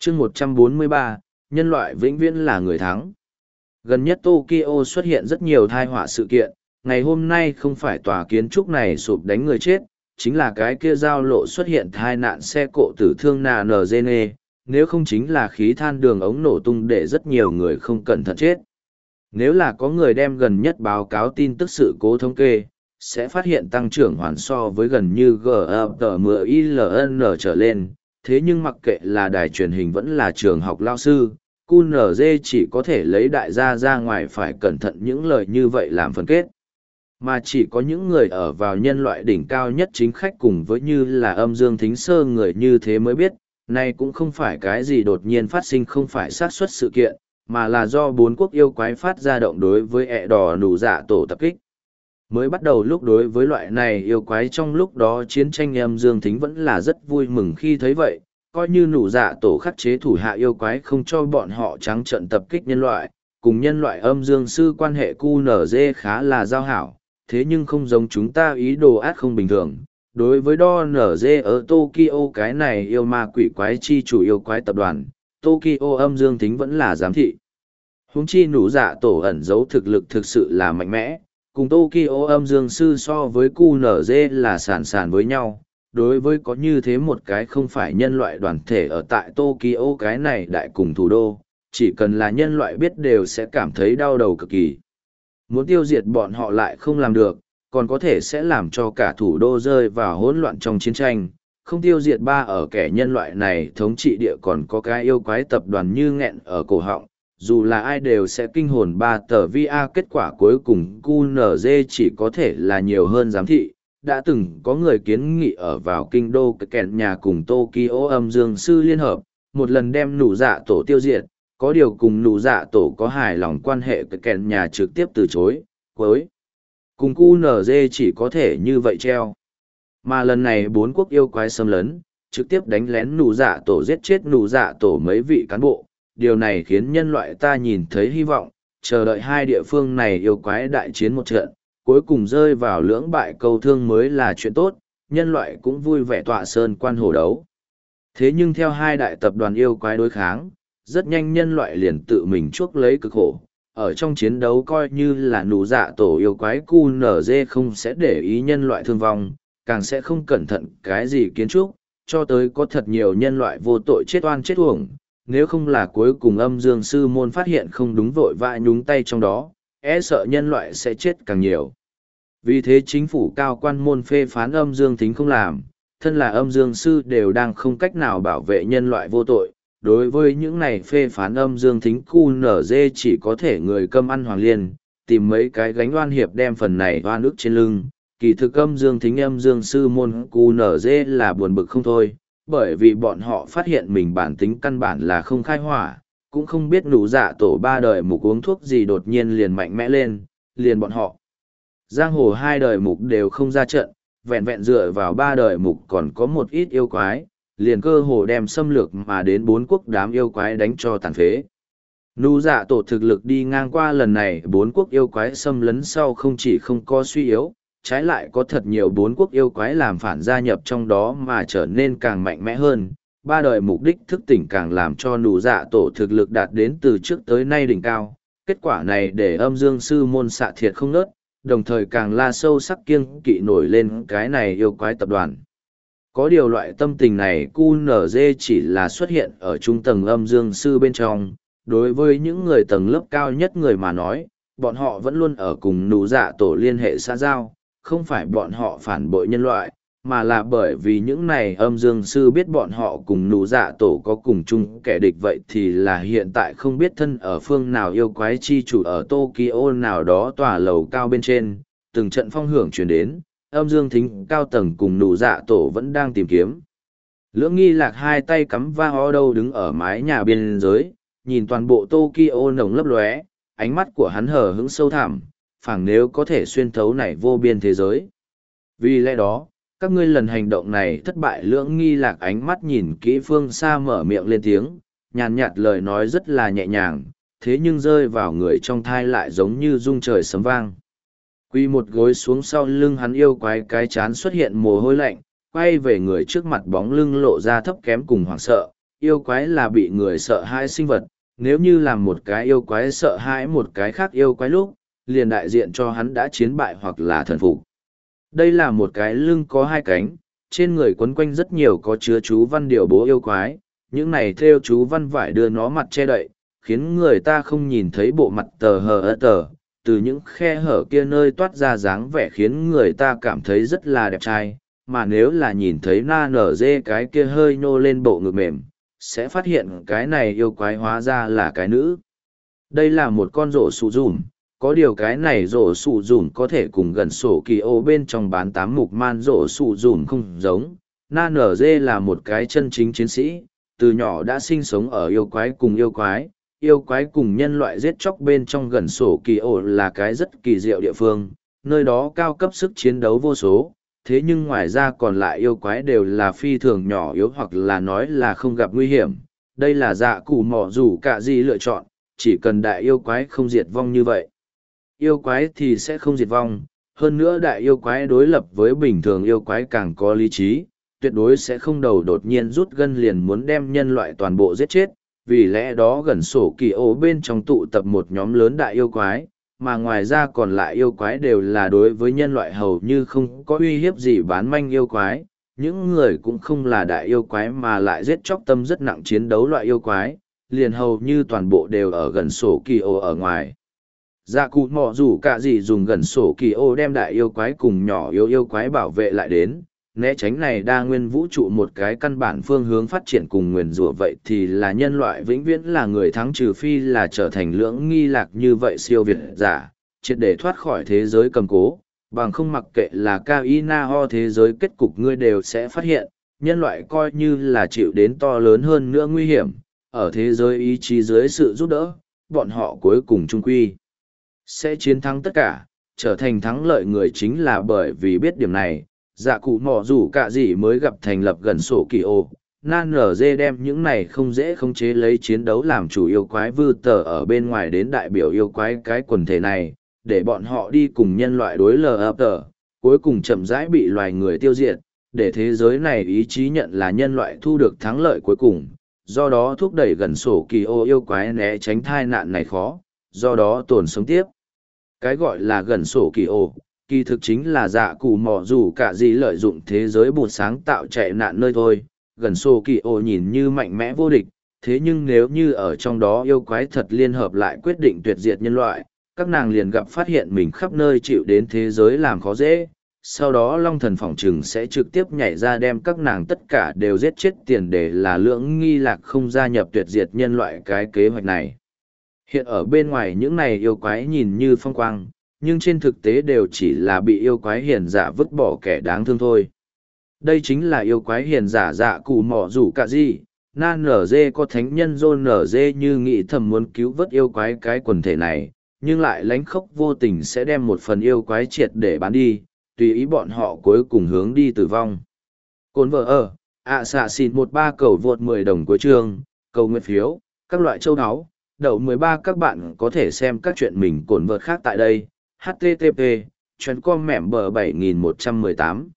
chương 143, nhân loại vĩnh viễn là người thắng. Gần nhất Tokyo xuất hiện rất nhiều tai họa sự kiện, ngày hôm nay không phải tòa kiến trúc này sụp đánh người chết, chính là cái kia giao lộ xuất hiện tai nạn xe cộ tử thương NNGN, nếu không chính là khí than đường ống nổ tung để rất nhiều người không cẩn thận chết. Nếu là có người đem gần nhất báo cáo tin tức sự cố thống kê, sẽ phát hiện tăng trưởng hoàn so với gần như GMTMILN trở lên, thế nhưng mặc kệ là đài truyền hình vẫn là trường học lao sư, QNZ chỉ có thể lấy đại gia ra ngoài phải cẩn thận những lời như vậy làm phân kết. Mà chỉ có những người ở vào nhân loại đỉnh cao nhất chính khách cùng với như là âm dương thính sơ người như thế mới biết, này cũng không phải cái gì đột nhiên phát sinh không phải xác suất sự kiện, mà là do bốn quốc yêu quái phát ra động đối với ẹ đỏ nụ dạ tổ tập kích. Mới bắt đầu lúc đối với loại này yêu quái trong lúc đó chiến tranh âm dương thính vẫn là rất vui mừng khi thấy vậy, coi như nụ dạ tổ khắc chế thủ hạ yêu quái không cho bọn họ trắng trận tập kích nhân loại, cùng nhân loại âm dương sư quan hệ QNZ khá là giao hảo, thế nhưng không giống chúng ta ý đồ ác không bình thường. Đối với đo NZ ở Tokyo cái này yêu ma quỷ quái chi chủ yêu quái tập đoàn, Tokyo âm dương thính vẫn là giám thị. Huống chi nụ dạ tổ ẩn giấu thực lực thực sự là mạnh mẽ, cùng Tokyo âm dương sư so với QNZ là sàn với nhau. Đối với có như thế một cái không phải nhân loại đoàn thể ở tại Tokyo cái này đại cùng thủ đô, chỉ cần là nhân loại biết đều sẽ cảm thấy đau đầu cực kỳ. Muốn tiêu diệt bọn họ lại không làm được, còn có thể sẽ làm cho cả thủ đô rơi vào hỗn loạn trong chiến tranh. Không tiêu diệt ba ở kẻ nhân loại này thống trị địa còn có cái yêu quái tập đoàn như nghẹn ở cổ họng, dù là ai đều sẽ kinh hồn ba tờ VA kết quả cuối cùng QNZ chỉ có thể là nhiều hơn giám thị. Đã từng có người kiến nghị ở vào kinh đô kẹn nhà cùng Tokyo âm dương sư liên hợp, một lần đem nụ dạ tổ tiêu diệt, có điều cùng nụ dạ tổ có hài lòng quan hệ kẹn nhà trực tiếp từ chối, với cùng QNZ chỉ có thể như vậy treo. Mà lần này bốn quốc yêu quái xâm lấn, trực tiếp đánh lén nụ dạ tổ giết chết nụ dạ tổ mấy vị cán bộ, điều này khiến nhân loại ta nhìn thấy hy vọng, chờ đợi hai địa phương này yêu quái đại chiến một trận, cuối cùng rơi vào lưỡng bại câu thương mới là chuyện tốt, nhân loại cũng vui vẻ tọa sơn quan hổ đấu. Thế nhưng theo hai đại tập đoàn yêu quái đối kháng, rất nhanh nhân loại liền tự mình chuốc lấy cực khổ. Ở trong chiến đấu coi như là nụ dạ tổ yêu quái QNZ không sẽ để ý nhân loại thương vong, càng sẽ không cẩn thận cái gì kiến trúc, cho tới có thật nhiều nhân loại vô tội chết oan chết uổng. Nếu không là cuối cùng âm dương sư môn phát hiện không đúng vội vã nhúng tay trong đó, e sợ nhân loại sẽ chết càng nhiều. Vì thế chính phủ cao quan môn phê phán âm dương thính không làm, thân là âm dương sư đều đang không cách nào bảo vệ nhân loại vô tội. Đối với những này phê phán âm dương thính QNZ chỉ có thể người câm ăn hoàng liên, tìm mấy cái gánh oan hiệp đem phần này oan ức trên lưng. Kỳ thực âm dương thính âm dương sư môn QNZ là buồn bực không thôi, bởi vì bọn họ phát hiện mình bản tính căn bản là không khai hỏa, cũng không biết nụ dạ tổ ba đời mục uống thuốc gì đột nhiên liền mạnh mẽ lên, liền bọn họ. Giang hồ hai đời mục đều không ra trận, vẹn vẹn dựa vào ba đời mục còn có một ít yêu quái, liền cơ hồ đem xâm lược mà đến bốn quốc đám yêu quái đánh cho tàn phế. Nụ dạ tổ thực lực đi ngang qua lần này bốn quốc yêu quái xâm lấn sau không chỉ không có suy yếu, trái lại có thật nhiều bốn quốc yêu quái làm phản gia nhập trong đó mà trở nên càng mạnh mẽ hơn. Ba đời mục đích thức tỉnh càng làm cho nụ dạ tổ thực lực đạt đến từ trước tới nay đỉnh cao. Kết quả này để âm dương sư môn xạ thiệt không nớt, đồng thời càng la sâu sắc kiêng kỵ nổi lên cái này yêu quái tập đoàn. Có điều loại tâm tình này QNZ chỉ là xuất hiện ở trung tầng âm dương sư bên trong, đối với những người tầng lớp cao nhất người mà nói, bọn họ vẫn luôn ở cùng nụ dạ tổ liên hệ xã giao, không phải bọn họ phản bội nhân loại, mà là bởi vì những này âm dương sư biết bọn họ cùng nụ dạ tổ có cùng chung kẻ địch vậy thì là hiện tại không biết thân ở phương nào yêu quái chi chủ ở Tokyo nào đó tòa lầu cao bên trên, từng trận phong hưởng truyền đến, âm dương thính cao tầng cùng nụ dạ tổ vẫn đang tìm kiếm. Lưỡng nghi lạc hai tay cắm va ho đâu đứng ở mái nhà biên giới, nhìn toàn bộ Tokyo nồng lấp lóe, ánh mắt của hắn hờ hững sâu thẳm, phảng nếu có thể xuyên thấu này vô biên thế giới. Vì lẽ đó, các ngươi lần hành động này thất bại. Lưỡng nghi lạc ánh mắt nhìn kỹ phương xa mở miệng lên tiếng, nhàn nhạt lời nói rất là nhẹ nhàng, thế nhưng rơi vào người trong thai lại giống như rung trời sấm vang. Quy một gối xuống sau lưng hắn yêu quái cái chán xuất hiện mồ hôi lạnh, quay về người trước mặt bóng lưng lộ ra thấp kém cùng hoảng sợ, yêu quái là bị người sợ hãi sinh vật, nếu như làm một cái yêu quái sợ hãi một cái khác yêu quái lúc, liền đại diện cho hắn đã chiến bại hoặc là thần phục. Đây là một cái lưng có hai cánh, trên người quấn quanh rất nhiều có chứa chú văn điều bố yêu quái, những này theo chú văn vải đưa nó mặt che đậy, khiến người ta không nhìn thấy bộ mặt tờ hờ tờ, từ những khe hở kia nơi toát ra dáng vẻ khiến người ta cảm thấy rất là đẹp trai, mà nếu là nhìn thấy na nở dê cái kia hơi nhô lên bộ ngực mềm, sẽ phát hiện cái này yêu quái hóa ra là cái nữ. Đây là một con rổ sụ dùm, có điều cái này rổ sụ dùm có thể cùng gần sổ kỳ ô bên trong bán tám mục man rổ sụ dùm không giống. Na nở dê là một cái chân chính chiến sĩ, từ nhỏ đã sinh sống ở yêu quái cùng yêu quái cùng nhân loại giết chóc bên trong gần sổ kỳ ô là cái rất kỳ diệu địa phương, nơi đó cao cấp sức chiến đấu vô số. Thế nhưng ngoài ra còn lại yêu quái đều là phi thường nhỏ yếu hoặc là nói là không gặp nguy hiểm. Đây là dạ cụ mỏ dù cả gì lựa chọn, chỉ cần đại yêu quái không diệt vong như vậy. Yêu quái thì sẽ không diệt vong, hơn nữa đại yêu quái đối lập với bình thường yêu quái càng có lý trí, tuyệt đối sẽ không đầu đột nhiên rút gân liền muốn đem nhân loại toàn bộ giết chết, vì lẽ đó gần sổ kỳ ô bên trong tụ tập một nhóm lớn đại yêu quái, mà ngoài ra còn lại yêu quái đều là đối với nhân loại hầu như không có uy hiếp gì bán manh yêu quái, những người cũng không là đại yêu quái mà lại giết chóc tâm rất nặng chiến đấu loại yêu quái, liền hầu như toàn bộ đều ở gần sổ kỳ ô ở ngoài. Dạ cụ mọ dù cả gì dùng gần sổ kỳ ô đem đại yêu quái cùng nhỏ yêu quái bảo vệ lại đến, né tránh này đa nguyên vũ trụ một cái căn bản phương hướng phát triển cùng nguyền rủa vậy thì là nhân loại vĩnh viễn là người thắng trừ phi là trở thành lưỡng nghi lạc như vậy siêu việt giả, triệt để thoát khỏi thế giới cầm cố, bằng không mặc kệ là cao y na ho thế giới kết cục ngươi đều sẽ phát hiện, nhân loại coi như là chịu đến to lớn hơn nữa nguy hiểm, ở thế giới ý chí dưới sự giúp đỡ, bọn họ cuối cùng trung quy sẽ chiến thắng tất cả, trở thành thắng lợi người chính là bởi vì biết điểm này. Dạ cụ mỏ dù cả gì mới gặp thành lập gần sổ kỳ ô, nan nở dê đem những này không dễ khống chế lấy chiến đấu làm chủ yêu quái vư tờ ở bên ngoài đến đại biểu yêu quái cái quần thể này, để bọn họ đi cùng nhân loại đối lờ ập tờ, cuối cùng chậm rãi bị loài người tiêu diệt, để thế giới này ý chí nhận là nhân loại thu được thắng lợi cuối cùng, do đó thúc đẩy gần sổ kỳ ô yêu quái né tránh thai nạn này khó, do đó tồn sống tiếp. Cái gọi là gần sổ kỳ ô kỳ thực chính là dạ cụ mỏ dù cả gì lợi dụng thế giới bụt sáng tạo chạy nạn nơi thôi. Gần sổ kỳ ô nhìn như mạnh mẽ vô địch, thế nhưng nếu như ở trong đó yêu quái thật liên hợp lại quyết định tuyệt diệt nhân loại, các nàng liền gặp phát hiện mình khắp nơi chịu đến thế giới làm khó dễ. Sau đó Long Thần phỏng trừng sẽ trực tiếp nhảy ra đem các nàng tất cả đều giết chết tiền để là lưỡng nghi lạc không gia nhập tuyệt diệt nhân loại cái kế hoạch này. Hiện ở bên ngoài những này yêu quái nhìn như phong quang, nhưng trên thực tế đều chỉ là bị yêu quái hiền giả vứt bỏ kẻ đáng thương thôi. Đây chính là yêu quái hiền giả dạ cụ mỏ rủ cả gì, na nở dê có thánh nhân dôn nở dê như nghĩ thầm muốn cứu vớt yêu quái cái quần thể này, nhưng lại lánh khóc vô tình sẽ đem một phần yêu quái triệt để bán đi, tùy ý bọn họ cuối cùng hướng đi tử vong. Cồn vợ ở, xạ xịt 13 cầu vượt 10 đồng cuối chương, cầu nguyện phiếu, các loại châu áo, đậu 13 các bạn có thể xem các chuyện mình cồn vợt khác tại đây. HTTP, chuyến com mẻm bờ 7118.